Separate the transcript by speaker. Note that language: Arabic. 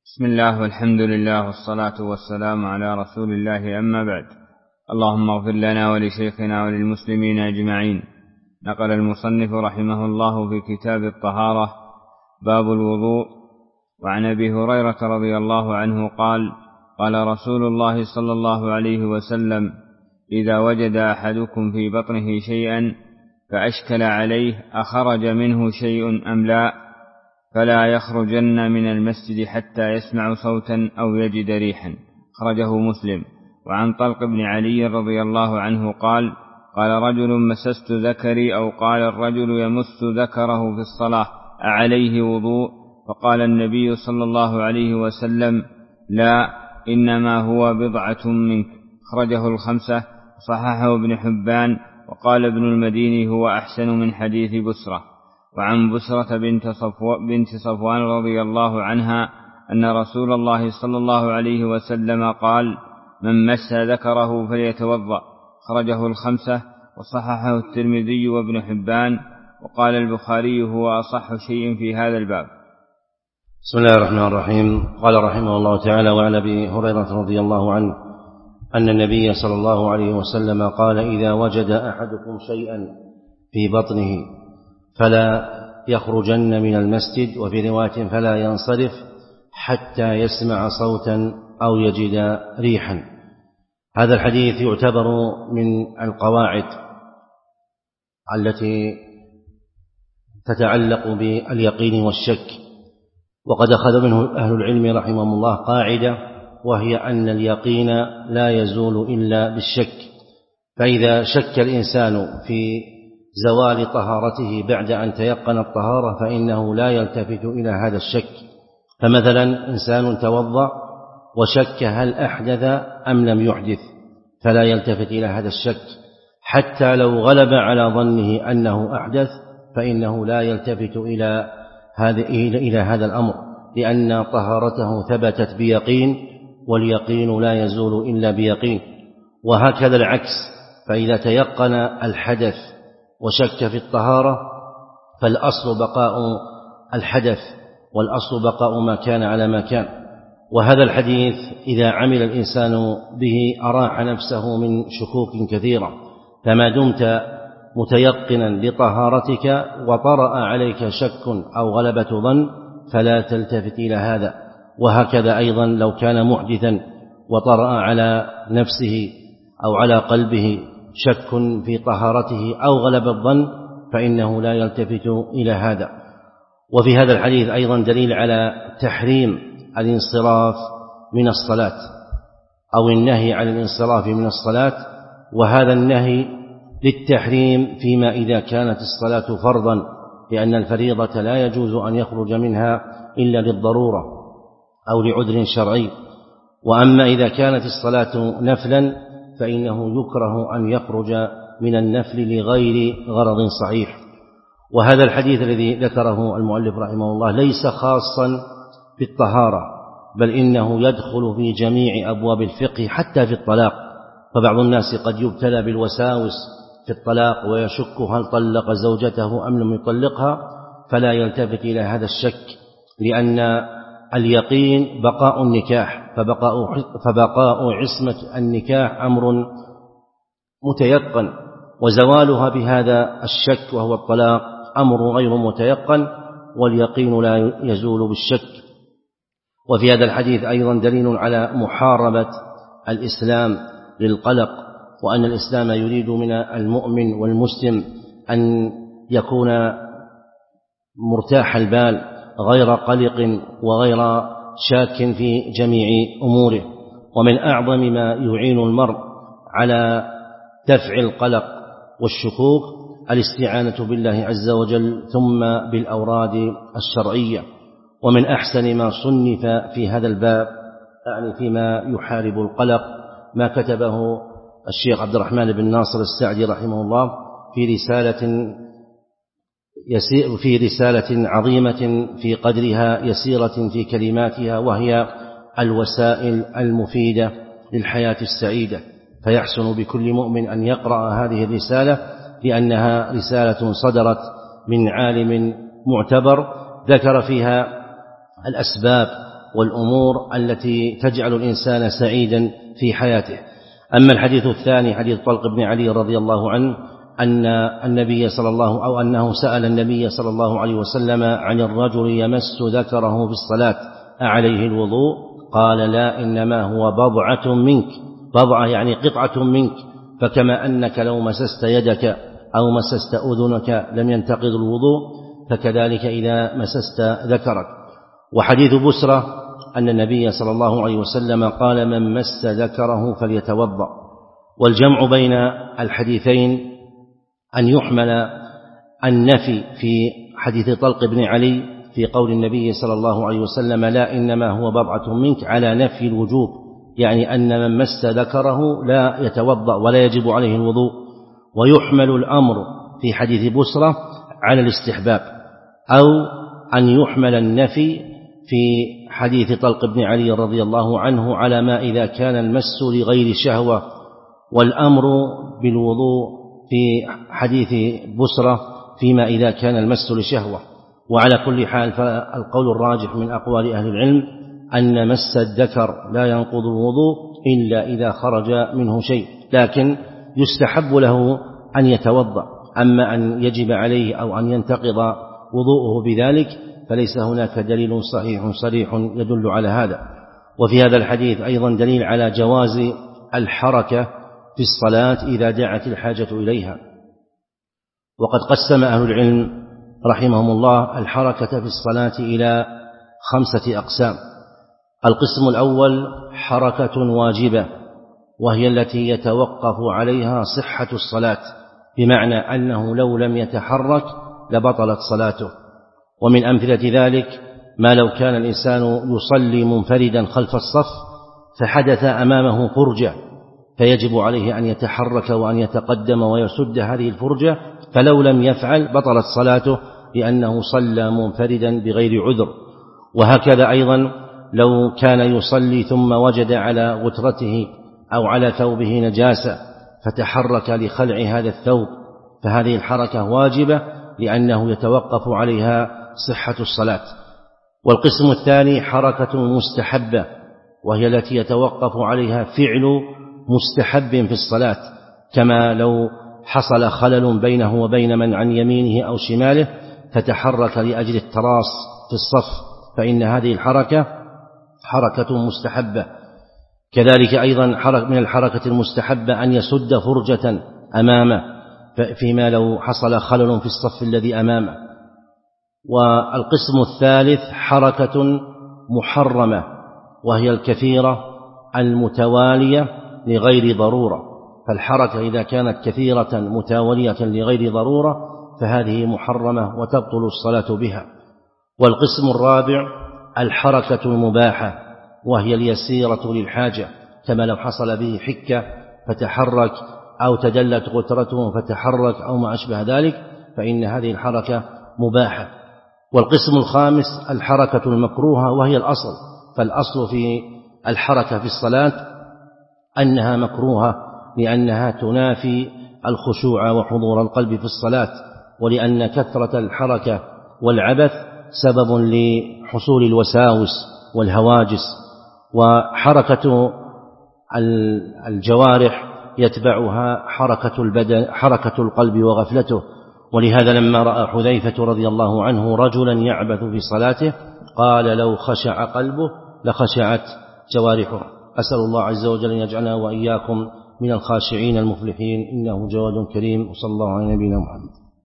Speaker 1: بسم الله والحمد لله والصلاة والسلام على رسول الله، أما بعد. اللهم اغفر لنا ولشيخنا وللمسلمين أجمعين. نقل المصنف رحمه الله في كتاب الطهارة باب الوضوء. وعن أبي هريرة رضي الله عنه قال: قال رسول الله صلى الله عليه وسلم: إذا وجد أحدكم في بطنه شيئا فأشكل عليه أخرج منه شيء أم لا، فلا يخرجن من المسجد حتى يسمع صوتا أو يجد ريحا. خرجه مسلم. وعن طلق بن علي رضي الله عنه قال: قال رجل: مسست ذكري، أو قال الرجل يمس ذكره في الصلاة، أعليه وضوء؟ فقال النبي صلى الله عليه وسلم: لا، إنما هو بضعة منك. خرجه الخمسة، صححه ابن حبان، وقال ابن المديني: هو أحسن من حديث بسرة. وعن بسرة بنت صفوان رضي الله عنها أن رسول الله صلى الله عليه وسلم قال: من مس ذكره فليتوضأ. خرجه الخمسة، وصححه الترمذي وابن حبان، وقال البخاري: هو أصح شيء في هذا الباب.
Speaker 2: بسم الله الرحمن الرحيم. قال رحمه الله تعالى: وعن أبي هريرة رضي الله عنه أن النبي صلى الله عليه وسلم قال: إذا وجد أحدكم شيئا في بطنه فلا يخرجن من المسجد، وفي رواية فلا ينصرف حتى يسمع صوتا أو يجد ريحا. هذا الحديث يعتبر من القواعد التي تتعلق باليقين والشك، وقد أخذ منه أهل العلم رحمهم الله قاعدة، وهي أن اليقين لا يزول إلا بالشك. فإذا شك الإنسان في زوال طهارته بعد أن تيقن الطهارة فإنه لا يلتفت إلى هذا الشك. فمثلا إنسان توضأ وشك هل أحدث أم لم يحدث، فلا يلتفت إلى هذا الشك، حتى لو غلب على ظنه أنه أحدث فإنه لا يلتفت إلى هذا الأمر، لأن طهارته ثبتت بيقين، واليقين لا يزول إلا بيقين. وهكذا العكس، فإذا تيقن الحدث وشك في الطهارة فالأصل بقاء الحدث، والأصل بقاء ما كان على ما كان. وهذا الحديث إذا عمل الإنسان به أراح نفسه من شكوك كثيرة. فما دمت متيقنا لطهارتك وطرأ عليك شك أو غلبة ظن فلا تلتفت إلى هذا. وهكذا أيضا لو كان محدثا وطرأ على نفسه أو على قلبه شك في طهارته أو غلب الظن فإنه لا يلتفت إلى هذا. وفي هذا الحديث أيضا دليل على تحريم الانصراف من الصلاة، أو النهي عن الانصراف من الصلاة. وهذا النهي للتحريم فيما إذا كانت الصلاة فرضا، لأن الفريضة لا يجوز أن يخرج منها إلا للضرورة أو لعذر شرعي. وأما إذا كانت الصلاة نفلا فإنه يكره أن يخرج من النفل لغير غرض صحيح. وهذا الحديث الذي ذكره المؤلف رحمه الله ليس خاصا بالطهارة، بل إنه يدخل في جميع أبواب الفقه حتى في الطلاق. فبعض الناس قد يبتلى بالوساوس في الطلاق ويشك هل طلق زوجته أم لم يطلقها، فلا يلتفت إلى هذا الشك، لأن اليقين بقاء النكاح، فبقاء عصمة النكاح أمر متيقن، وزوالها بهذا الشك وهو الطلاق أمر غير متيقن، واليقين لا يزول بالشك. وفي هذا الحديث أيضا دليل على محاربة الإسلام للقلق، وأن الإسلام يريد من المؤمن والمسلم أن يكون مرتاح البال غير قلق وغير شاك في جميع أموره. ومن أعظم ما يعين المرء على دفع القلق والشكوك الاستعانة بالله عز وجل، ثم بالأوراد الشرعية. ومن أحسن ما صنف في هذا الباب، يعني فيما يحارب القلق، ما كتبه الشيخ عبد الرحمن بن ناصر السعدي رحمه الله في رسالة عظيمة في قدرها، يسيرة في كلماتها، وهي الوسائل المفيدة للحياة السعيدة. فيحسن بكل مؤمن أن يقرأ هذه الرسالة، لأنها رسالة صدرت من عالم معتبر ذكر فيها الأسباب والأمور التي تجعل الإنسان سعيدا في حياته. أما الحديث الثاني حديث طلق بن علي رضي الله عنه أن النبي صلى الله أو أنه سأل النبي صلى الله عليه وسلم عن الرجل يمس ذكره في الصلاة أعليه الوضوء؟ قال لا، إنما هو بضعة منك، بضعة يعني قطعة منك، فكما أنك لو مسست يدك أو مسست أذنك لم ينتقض الوضوء، فكذلك إذا مسست ذكرك. وحديث بسرة أن النبي صلى الله عليه وسلم قال من مس ذكره فليتوضأ. والجمع بين الحديثين أن يحمل النفي في حديث طلق بن علي في قول النبي صلى الله عليه وسلم لا، إنما هو بضعة منك، على نفي الوجوب، يعني أن من مس ذكره لا يتوضأ ولا يجب عليه الوضوء. ويحمل الأمر في حديث بسرة على الاستحباب، أو أن يحمل النفي في حديث طلق بن علي رضي الله عنه على ما إذا كان المس لغير شهوة، والأمر بالوضوء في حديث بسرة فيما إذا كان المس لشهوة. وعلى كل حال فالقول الراجح من أقوال أهل العلم أن مس الذكر لا ينقض الوضوء إلا إذا خرج منه شيء، لكن يستحب له أن يتوضأ. أما أن يجب عليه أو أن ينتقض وضوءه بذلك فليس هناك دليل صحيح صريح يدل على هذا. وفي هذا الحديث أيضا دليل على جواز الحركة في الصلاة إذا دعت الحاجة إليها. وقد قسم أهل العلم رحمهم الله الحركة في الصلاة إلى 5 أقسام. القسم الأول حركة واجبة، وهي التي يتوقف عليها صحة الصلاة، بمعنى أنه لو لم يتحرك لبطلت صلاته. ومن أمثلة ذلك ما لو كان الإنسان يصلي منفردا خلف الصف فحدث أمامه فرجة، فيجب عليه أن يتحرك وأن يتقدم ويسد هذه الفرجة، فلو لم يفعل بطلت صلاته لأنه صلى منفردا بغير عذر. وهكذا أيضا لو كان يصلي ثم وجد على غترته أو على ثوبه نجاسة فتحرك لخلع هذا الثوب، فهذه الحركة واجبة لأنه يتوقف عليها صحة الصلاة. والقسم الثاني حركة مستحبة، وهي التي يتوقف عليها فعل مستحب في الصلاة، كما لو حصل خلل بينه وبين من عن يمينه أو شماله فتحرك لأجل التراص في الصف، فإن هذه الحركة حركة مستحبة. كذلك أيضا من الحركة المستحبة أن يسد فرجة أمامه فيما لو حصل خلل في الصف الذي أمامه. والقسم الثالث حركة محرمة، وهي الكثيرة المتوالية لغير ضرورة، فالحركة إذا كانت كثيرة متوالية لغير ضرورة فهذه محرمة وتبطل الصلاة بها. والقسم الرابع الحركة المباحة، وهي اليسيرة للحاجة، كما لو حصل به حكة فتحرك أو تدلت غترته فتحرك أو ما أشبه ذلك، فإن هذه الحركة مباحة. والقسم الخامس الحركة المكروهة، وهي الأصل، فالأصل في الحركة في الصلاة أنها مكروهة، لأنها تنافي الخشوع وحضور القلب في الصلاة، ولأن كثرة الحركة والعبث سبب لحصول الوساوس والهواجس، وحركة الجوارح يتبعها حركة البدن، حركة القلب وغفلته. ولهذا لما رأى حذيفة رضي الله عنه رجلا يعبث في صلاته قال لو خشع قلبه لخشعت جوارحه. أسأل الله عز وجل أن يجعلنا وإياكم من الخاشعين المفلحين، إنه جواد كريم. وصلى الله على نبينا محمد.